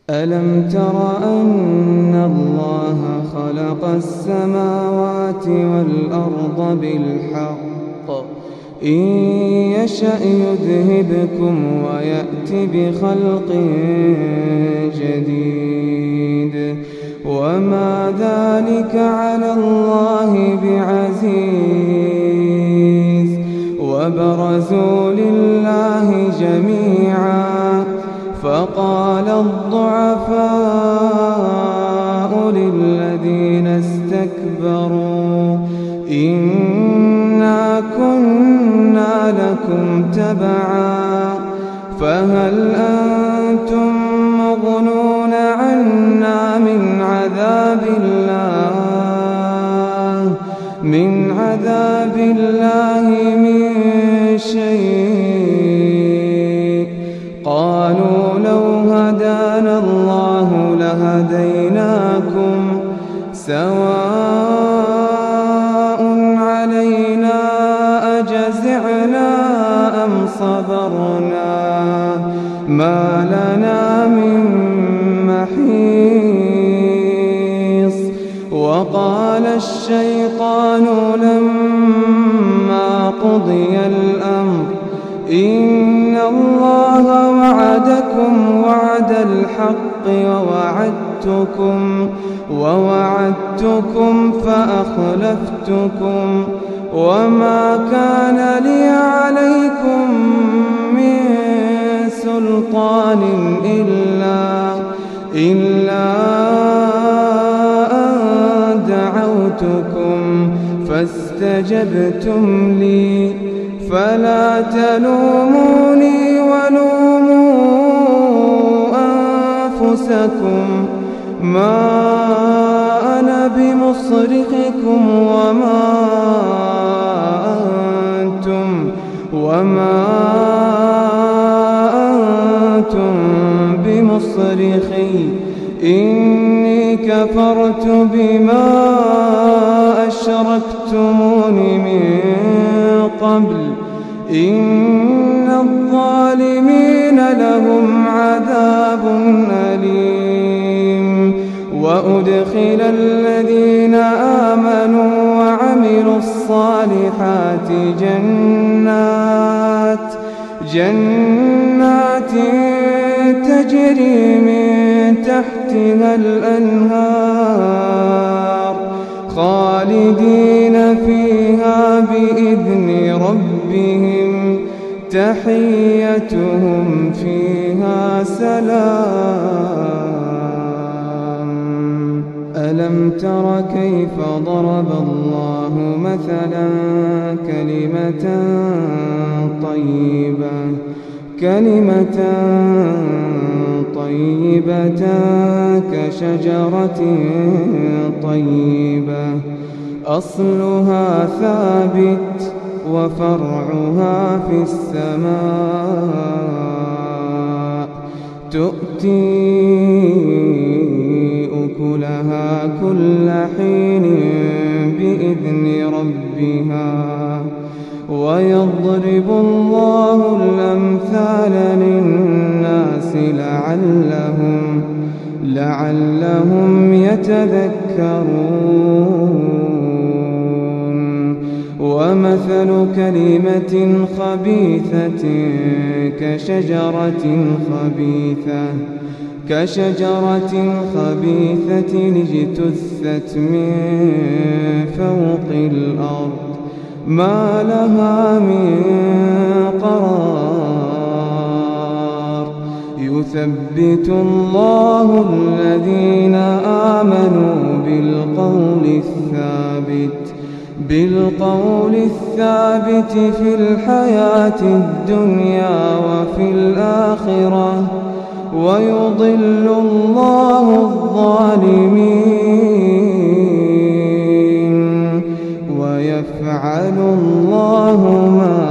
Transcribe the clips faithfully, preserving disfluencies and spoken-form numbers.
ألم تر أن الله خلق السماوات والأرض بالحق إن يشأ يذهبكم ويأت بخلق جديد وما ذلك على الله بعزيز وبرزوا لله جميعا فقال الضعفاء للذين استكبروا إنا كنا لكم تبعا فهل أنتم مغنون عنا من عذاب الله من عذاب الله من شيء قالوا لو هدانا الله لهديناكم سواء علينا أجزعنا أم صبرنا ما لنا من محيص وقال الشيطان لما قضي الأمر إن الله وعدكم وعد الحق ووعدتكم ووعدتكم فأخلفتكم وما كان لي عليكم من سلطان إلا إلا أن دعوتكم فاستجبتم لي فلا تلوموني ولوموا أنفسكم ما أنا بمصرخكم وما أنتم وما أنتم بمصرخي إني كفرت بما أشركتمون من قبل إن الظالمين لهم عذاب أليم وأدخل الذين آمنوا وعملوا الصالحات جنات جنات تجري من تحتها الأنهار خالدين فيها بإذن ربهم تحيتهم فيها سلام ألم تر كيف ضرب الله مثلا كلمة طيبة كلمة طيبة كشجرة طيبة أصلها ثابت وفرعها في السماء تؤتي أكلها كل حين بإذن ربها ويضرب الله الأمثال للناس لعلهم لعلهم يتذكرون ومثل كلمة خبيثة كشجرة خبيثة كشجرة خبيثة اجتثت من فوق الأرض ما لها من قرار يثبت الله الذين آمنوا بالقول الثابت بالقول الثابت في الحياة الدنيا وفي الآخرة ويضل الله الظالمين ويفعل الله ما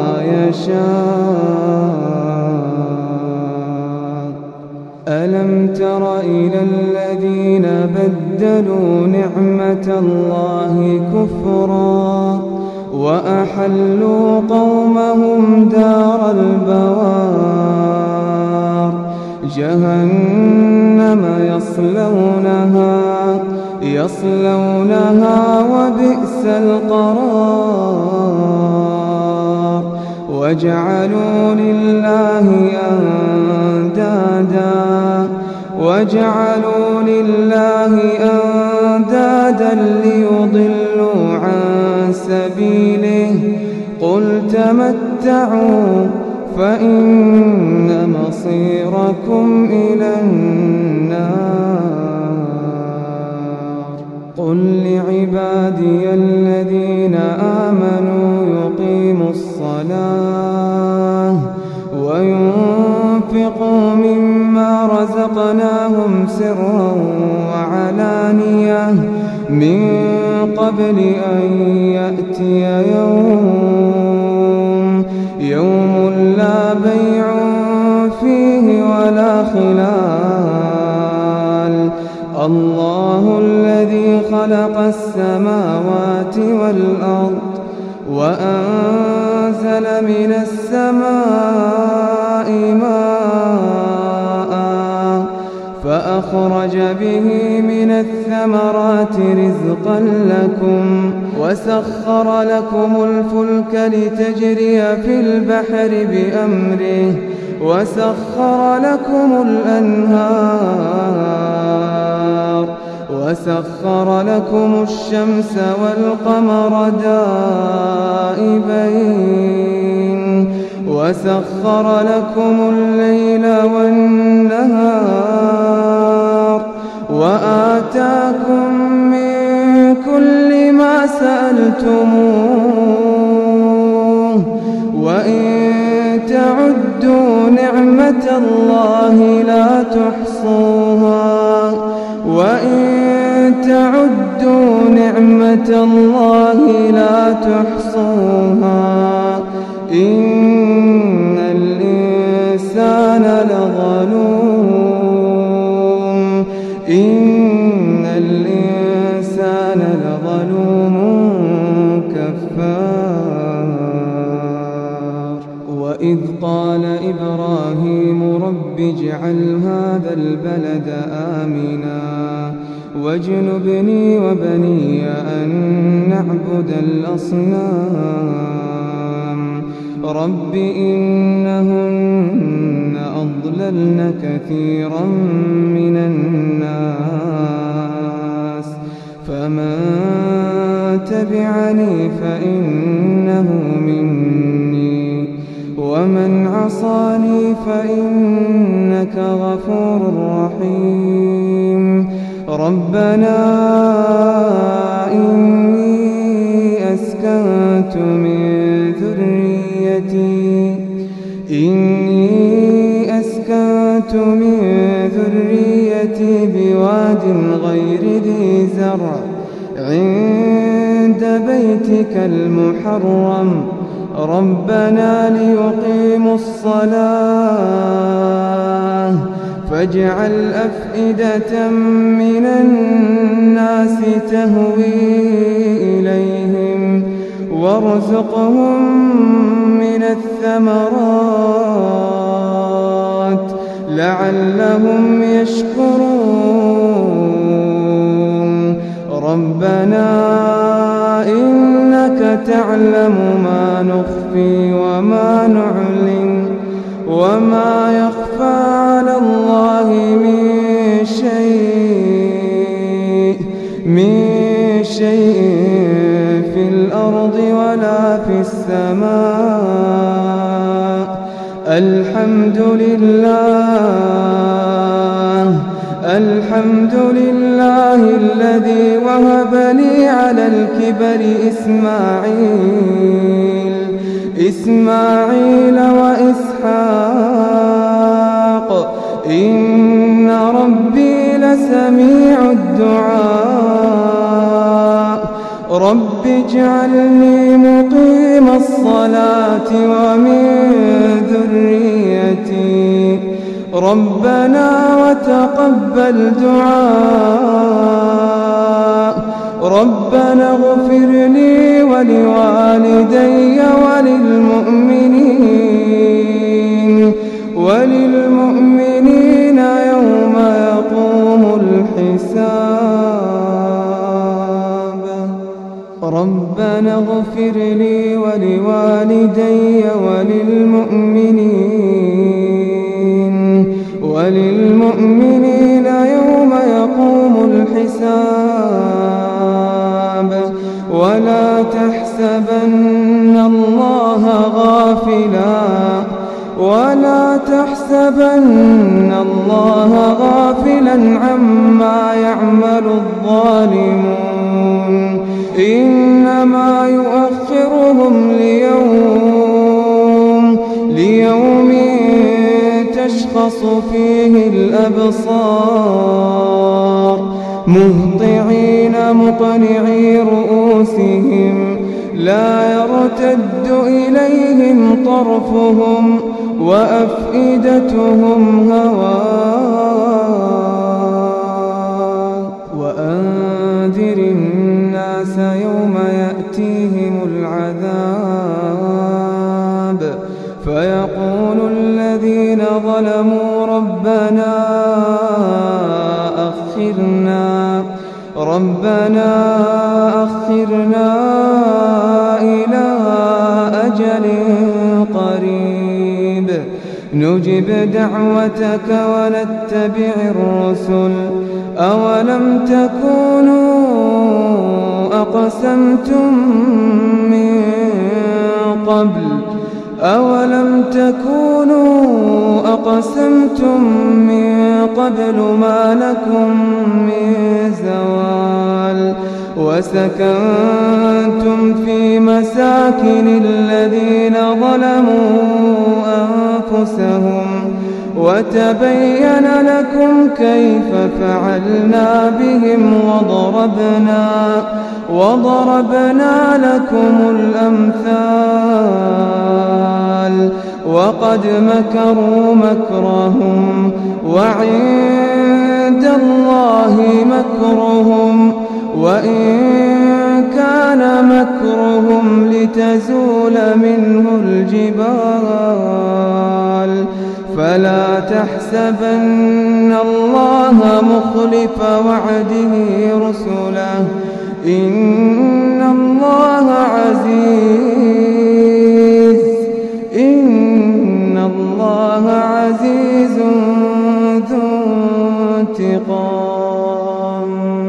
يشاء ألم تر إلى الذين بدلوا نعمة الله كفرا وأحلوا قومهم دار البوار جهنم يصلونها يصلونها وبئس القرار وجعلوا لله أندادا وجعلوا لله أندادا ليضلوا عن سبيله قل تمتعوا فإن مصيركم إلى النار قل لعبادي الذين آمنوا يقيموا الصلاة وينفقوا مما رزقناهم سرا وعلانية من قبل أن يأتي يوم يوم لا بيع فيه ولا خلال الله الذي خلق السماوات والأرض وأنزل من السماء ماء فأخرج به من الثمرات رزقا لكم وسخر لكم الفلك لتجري في البحر بأمره وسخر لكم الأنهار وسخر لكم الشمس والقمر دائبين وسخر لكم الليل والنهار وآتاكم من كل ما سألتموه وإن تعدوا نعمة الله لا تحصوها وإن تعدوا نعمة الله لا تحصوها إن الإنسان لظلوم إن الإنسان لظلوم كفار وإذ قال إبراهيم رب اجعل هذا البلد آمنا واجنبني وبني أن نعبد الأصنام رب إنهن أضللن كثيرا من الناس فمن تبعني فإنه مني ومن عصاني فإنك غفور رحيم ربنا إني أسكنت من ذريتي إني أسكنت من ذريتي بواد غير ذي زرع عند بيتك المحرم ربنا ليقيموا الصلاة فاجعل أفئدة من الناس تهوي إليهم وارزقهم من الثمرات لعلهم يشكرون ربنا إنك تعلم ما نخفي وما نعلن وما يخفى على الله من شيء من شيء في الأرض ولا في السماء الحمد لله الحمد لله الذي وهب لي على الكبر إسماعيل إسماعيل وإسحاق إن ربي لسميع الدعاء رب اجعلني مقيم الصلاة ومن ذريتي ربنا وتقبل دعاء ربنا اغفر لي ولوالدي وللمؤمنين وللمؤمنين يوم يقوم اغفر لي ولوالدي وللمؤمنين وللمؤمنين يوم يقوم الحساب ولا تحسبن الله غافلا ولا تحسبن الله غافلا عما يعمل الظالمون إنما يؤخرهم ليوم ليوم تشخص فيه الأبصار مهطعين مقنعي رؤوسهم لا يرتد إليهم طرفهم وأفئدتهم هواء وأنذر الناس يوم يأتيهم العذاب فيقول الذين ظلموا ربنا أخرنا ربنا أخرنا إلى أجل قريب نجب دعوتك ونتبع الرسل أولم تكونوا أقسمتم من قبل أولم تكونوا أقسمتم من قبل ما لكم من زوال وسكنتم في مساكن الذين ظلموا أنفسهم وتبين لكم كيف فعلنا بهم وضربنا وضربنا لكم الأمثال وقد مكروا مكرهم وعند الله مكرهم وإن كان مكرهم لتزول منه الجبال فلا تحسبن الله مخلف وعده رسله إن الله عزيز إن الله عزيز ذو انتقام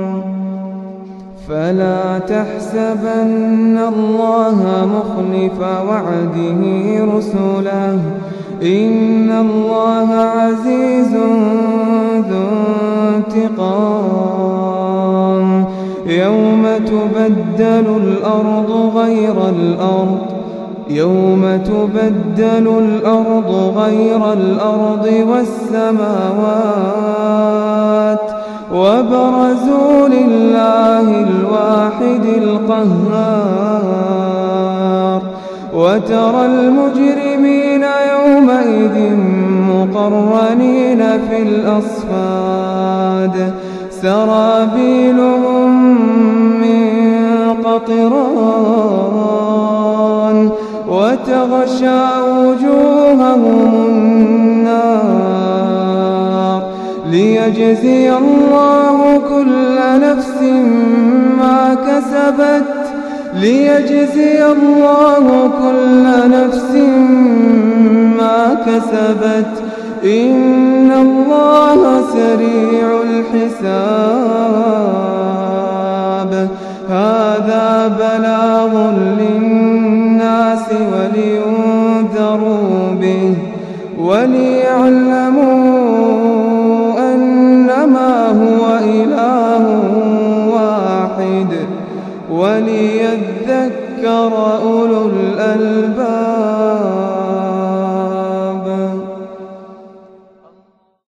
فلا تحسبن الله مخلف وعده رسله إن الله عزيز ذو انتقام يوم تبدل الأرض غير الأرض يوم تبدل الأرض غير الأرض والسماوات وبرزوا لله الواحد القهار وترى المجرمين يومئذ مقرنين في الأصفاد سرابيلهم من قطران وتغشى وجوههم النار ليجزي الله كل نفس ما كسبت ليجزي الله كل نفس ما كسبت إن الله سريع الحساب هذا بلاغ للناس ولينذروا به وليعلموا أنما هو إله واحد وليذكر أولو الألباب.